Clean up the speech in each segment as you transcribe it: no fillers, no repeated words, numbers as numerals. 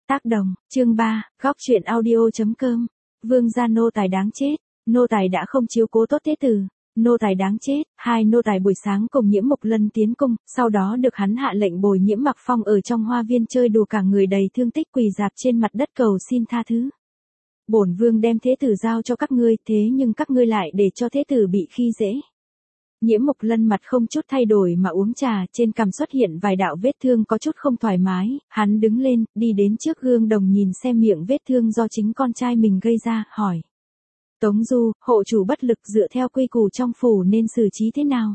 Tác đồng, chương 3, góc truyện audio.com. Vương gia nô tài đáng chết, nô tài đã không chiếu cố tốt thế tử, nô tài đáng chết. Hai nô tài buổi sáng cùng Nhiễm Mục Lân tiến cung, sau đó được hắn hạ lệnh bồi Nhiễm Mặc Phong ở trong hoa viên chơi đùa, cả người đầy thương tích quỳ rạp trên mặt đất cầu xin tha thứ. Bổn vương đem thế tử giao cho các ngươi, thế nhưng các ngươi lại để cho thế tử bị khi dễ. Nhiễm Mục Lân mặt không chút thay đổi mà uống trà, trên cằm xuất hiện vài đạo vết thương có chút không thoải mái, hắn đứng lên, đi đến trước gương đồng nhìn xem miệng vết thương do chính con trai mình gây ra, hỏi. Tống Du, hộ chủ bất lực, dựa theo quy củ trong phủ nên xử trí thế nào?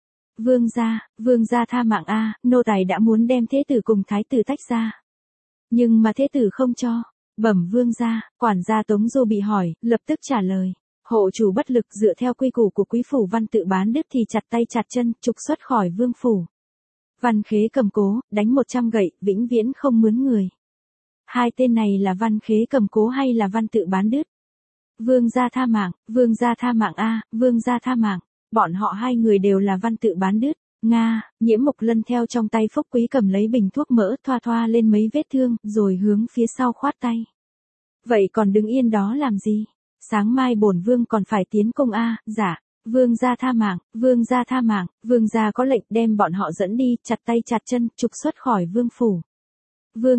Vương gia tha mạng a, nô tài đã muốn đem thế tử cùng thái tử tách ra. Nhưng mà thế tử không cho. Bẩm vương gia, quản gia Tống Du bị hỏi, lập tức trả lời. Hộ chủ bất lực, dựa theo quy củ của quý phủ Văn tự bán đứt thì chặt tay chặt chân, trục xuất khỏi vương phủ. Văn Khế cầm cố, đánh 100 gậy, vĩnh viễn không mướn người. Hai tên này là Văn Khế cầm cố hay là Văn tự bán đứt? Vương gia tha mạng a, vương gia tha mạng. Bọn họ hai người đều là Văn tự bán đứt. Nga, Nhiễm Mục Lân theo trong tay Phúc Quý cầm lấy bình thuốc mỡ, thoa thoa lên mấy vết thương, rồi hướng phía sau khoát tay. Vậy còn đứng yên đó làm gì? Sáng mai bổn vương còn phải tiến cung a. Dạ, vương gia tha mạng, vương gia có lệnh đem bọn họ dẫn đi, chặt tay chặt chân, trục xuất khỏi vương phủ. Vương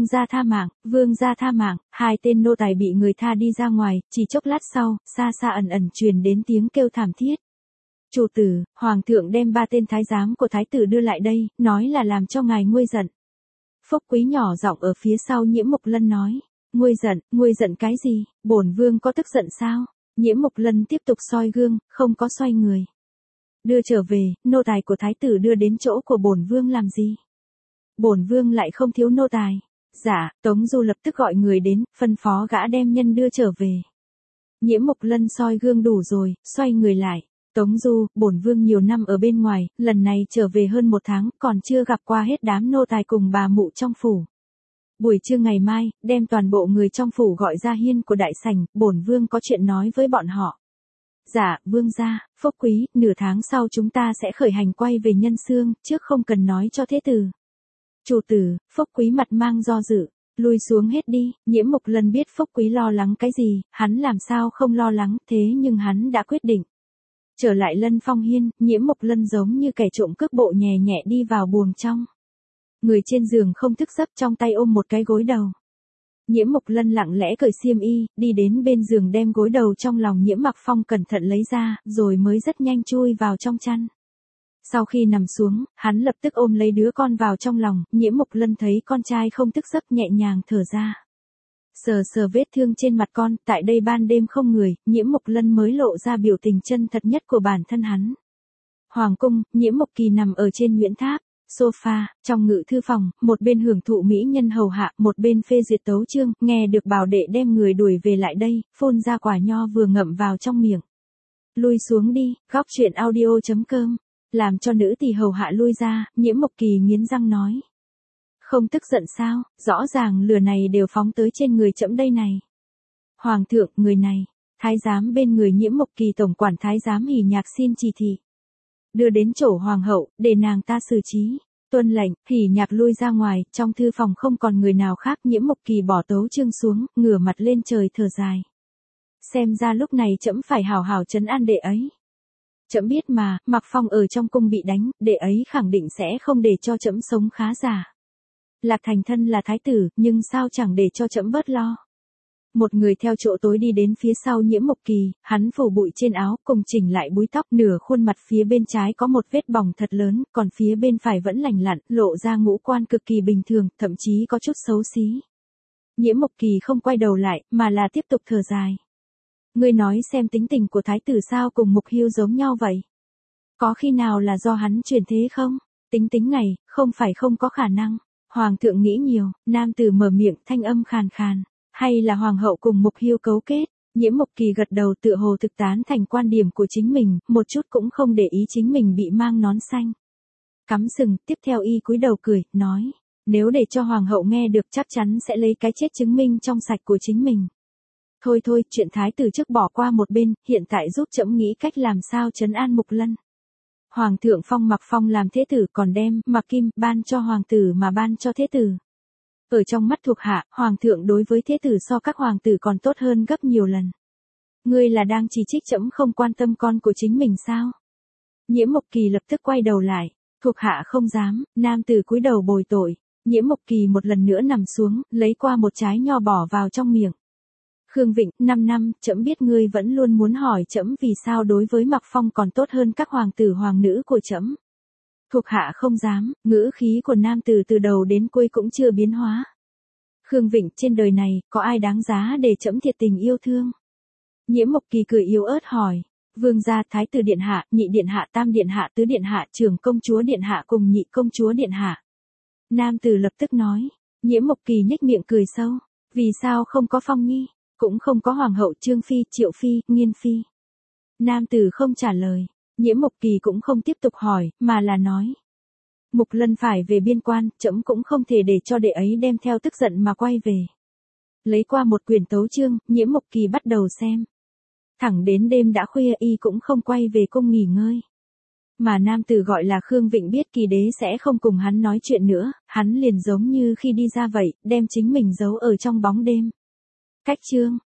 gia tha mạng, hai tên nô tài bị người tha đi ra ngoài, chỉ chốc lát sau, xa xa ẩn ẩn truyền đến tiếng kêu thảm thiết. Chủ tử, hoàng thượng đem 3 tên thái giám của thái tử đưa lại đây, nói là làm cho ngài nguôi giận. Phúc Quý nhỏ giọng ở phía sau Nhiễm Mục Lân nói. Nguôi giận cái gì, bổn vương có tức giận sao? Nhiễm Mục Lân tiếp tục soi gương, không có xoay người. Đưa trở về, nô tài của thái tử đưa đến chỗ của bổn vương làm gì? Bổn vương lại không thiếu nô tài. Dạ, Tống Du lập tức gọi người đến, phân phó gã đem nhân đưa trở về. Nhiễm Mục Lân soi gương đủ rồi, xoay người lại. Tống Du, bổn vương nhiều năm ở bên ngoài, lần này trở về hơn 1 tháng, còn chưa gặp qua hết đám nô tài cùng bà mụ trong phủ. Buổi trưa ngày mai, đem toàn bộ người trong phủ gọi ra hiên của đại sảnh, bổn vương có chuyện nói với bọn họ. Dạ, vương gia, Phúc Quý, nửa tháng sau chúng ta sẽ khởi hành quay về Nhân Xương, trước không cần nói cho thế tử. Chủ tử, Phúc Quý mặt mang do dự, lui xuống hết đi. Nhiễm Mục Lân biết Phúc Quý lo lắng cái gì, hắn làm sao không lo lắng, thế nhưng hắn đã quyết định. Trở lại Lân Phong hiên, Nhiễm Mục Lân giống như kẻ trộm cướp bộ nhẹ nhẹ đi vào buồng trong. Người trên giường không thức giấc, trong tay ôm một cái gối đầu. Nhiễm Mục Lân lặng lẽ cởi xiêm y, đi đến bên giường đem gối đầu trong lòng Nhiễm Mặc Phong cẩn thận lấy ra, rồi mới rất nhanh chui vào trong chăn. Sau khi nằm xuống, hắn lập tức ôm lấy đứa con vào trong lòng, Nhiễm Mục Lân thấy con trai không thức giấc nhẹ nhàng thở ra. Sờ vết thương trên mặt con, tại đây ban đêm không người, Nhiễm Mục Lân mới lộ ra biểu tình chân thật nhất của bản thân hắn. Hoàng cung, Nhiễm Mộc Kỳ nằm ở trên Nguyễn Tháp, sofa, trong ngự thư phòng, một bên hưởng thụ mỹ nhân hầu hạ, một bên phê duyệt tấu chương, nghe được bảo đệ đem người đuổi về lại đây, phun ra quả nho vừa ngậm vào trong miệng. Lui xuống đi, góc truyện audio.com. Làm cho nữ tỳ hầu hạ lui ra, Nhiễm Mộc Kỳ nghiến răng nói. Không tức giận sao, rõ ràng lửa này đều phóng tới trên người trẫm đây này. Hoàng thượng, người này, thái giám bên người Nhiễm Mộc Kỳ tổng quản thái giám Hỉ Nhạc xin chỉ thị. Đưa đến chỗ hoàng hậu, để nàng ta xử trí. Tuân lệnh, Hỉ Nhạc lui ra ngoài, trong thư phòng không còn người nào khác, Nhiễm Mộc Kỳ bỏ tấu chương xuống, ngửa mặt lên trời thở dài. Xem ra lúc này trẫm phải hào hào trấn an đệ ấy. Trẫm biết mà, Mặc Phong ở trong cung bị đánh, đệ ấy khẳng định sẽ không để cho trẫm sống khá giả. Lạc Thành thân là thái tử, nhưng sao chẳng để cho trẫm bớt lo. Một người theo chỗ tối đi đến phía sau Nhiễm Mộc Kỳ, hắn phủ bụi trên áo, cùng chỉnh lại búi tóc, nửa khuôn mặt phía bên trái có một vết bỏng thật lớn, còn phía bên phải vẫn lành lặn, lộ ra ngũ quan cực kỳ bình thường, thậm chí có chút xấu xí. Nhiễm Mộc Kỳ không quay đầu lại, mà là tiếp tục thở dài. Ngươi nói xem tính tình của thái tử sao cùng Mục Hưu giống nhau vậy? Có khi nào là do hắn chuyển thế không? Tính ngày, không phải không có khả năng. Hoàng thượng nghĩ nhiều, nam tử mở miệng thanh âm khàn khàn. Hay là hoàng hậu cùng Mục Hưu cấu kết? Nhiễm Mộc Kỳ gật đầu tựa hồ thực tán thành quan điểm của chính mình, một chút cũng không để ý chính mình bị mang nón xanh. Cắm sừng, tiếp theo y cúi đầu cười, nói. Nếu để cho hoàng hậu nghe được chắc chắn sẽ lấy cái chết chứng minh trong sạch của chính mình. Thôi, chuyện thái tử trước bỏ qua một bên, hiện tại giúp trẫm nghĩ cách làm sao trấn an Mục Lân. Hoàng thượng phong Mặc Phong làm thế tử còn đem Mặc Kim ban cho hoàng tử mà ban cho thế tử. Ở trong mắt thuộc hạ, hoàng thượng đối với thế tử so các hoàng tử còn tốt hơn gấp nhiều lần. Ngươi là đang chỉ trích trẫm không quan tâm con của chính mình sao? Nhiễm Mộc Kỳ lập tức quay đầu lại. Thuộc hạ không dám, nam tử cúi đầu bồi tội. Nhiễm Mộc Kỳ một lần nữa nằm xuống, lấy qua một trái nho bỏ vào trong miệng. Khương Vịnh, 5 năm, trẫm biết ngươi vẫn luôn muốn hỏi trẫm vì sao đối với Mạc Phong còn tốt hơn các hoàng tử hoàng nữ của trẫm. Thuộc hạ không dám, ngữ khí của nam tử từ đầu đến cuối cũng chưa biến hóa. Khương Vịnh, trên đời này, có ai đáng giá để trẫm thiệt tình yêu thương? Nhiễm Mộc Kỳ cười yếu ớt hỏi. Vương gia, thái tử điện hạ, nhị điện hạ, tam điện hạ, tứ điện hạ, trưởng công chúa điện hạ cùng nhị công chúa điện hạ. Nam tử lập tức nói. Nhiễm Mộc Kỳ nhếch miệng cười sâu. Vì sao không có Phong Nhi? Cũng không có hoàng hậu Trương Phi, Triệu Phi, Nghiên Phi. Nam tử không trả lời. Nhiễm Mộc Kỳ cũng không tiếp tục hỏi, mà là nói. Mục Lân phải về biên quan, trẫm cũng không thể để cho đệ ấy đem theo tức giận mà quay về. Lấy qua một quyển tấu chương, Nhiễm Mộc Kỳ bắt đầu xem. Thẳng đến đêm đã khuya y cũng không quay về cung nghỉ ngơi. Mà nam tử gọi là Khương Vịnh biết Kỳ đế sẽ không cùng hắn nói chuyện nữa, hắn liền giống như khi đi ra vậy, đem chính mình giấu ở trong bóng đêm. Cách chương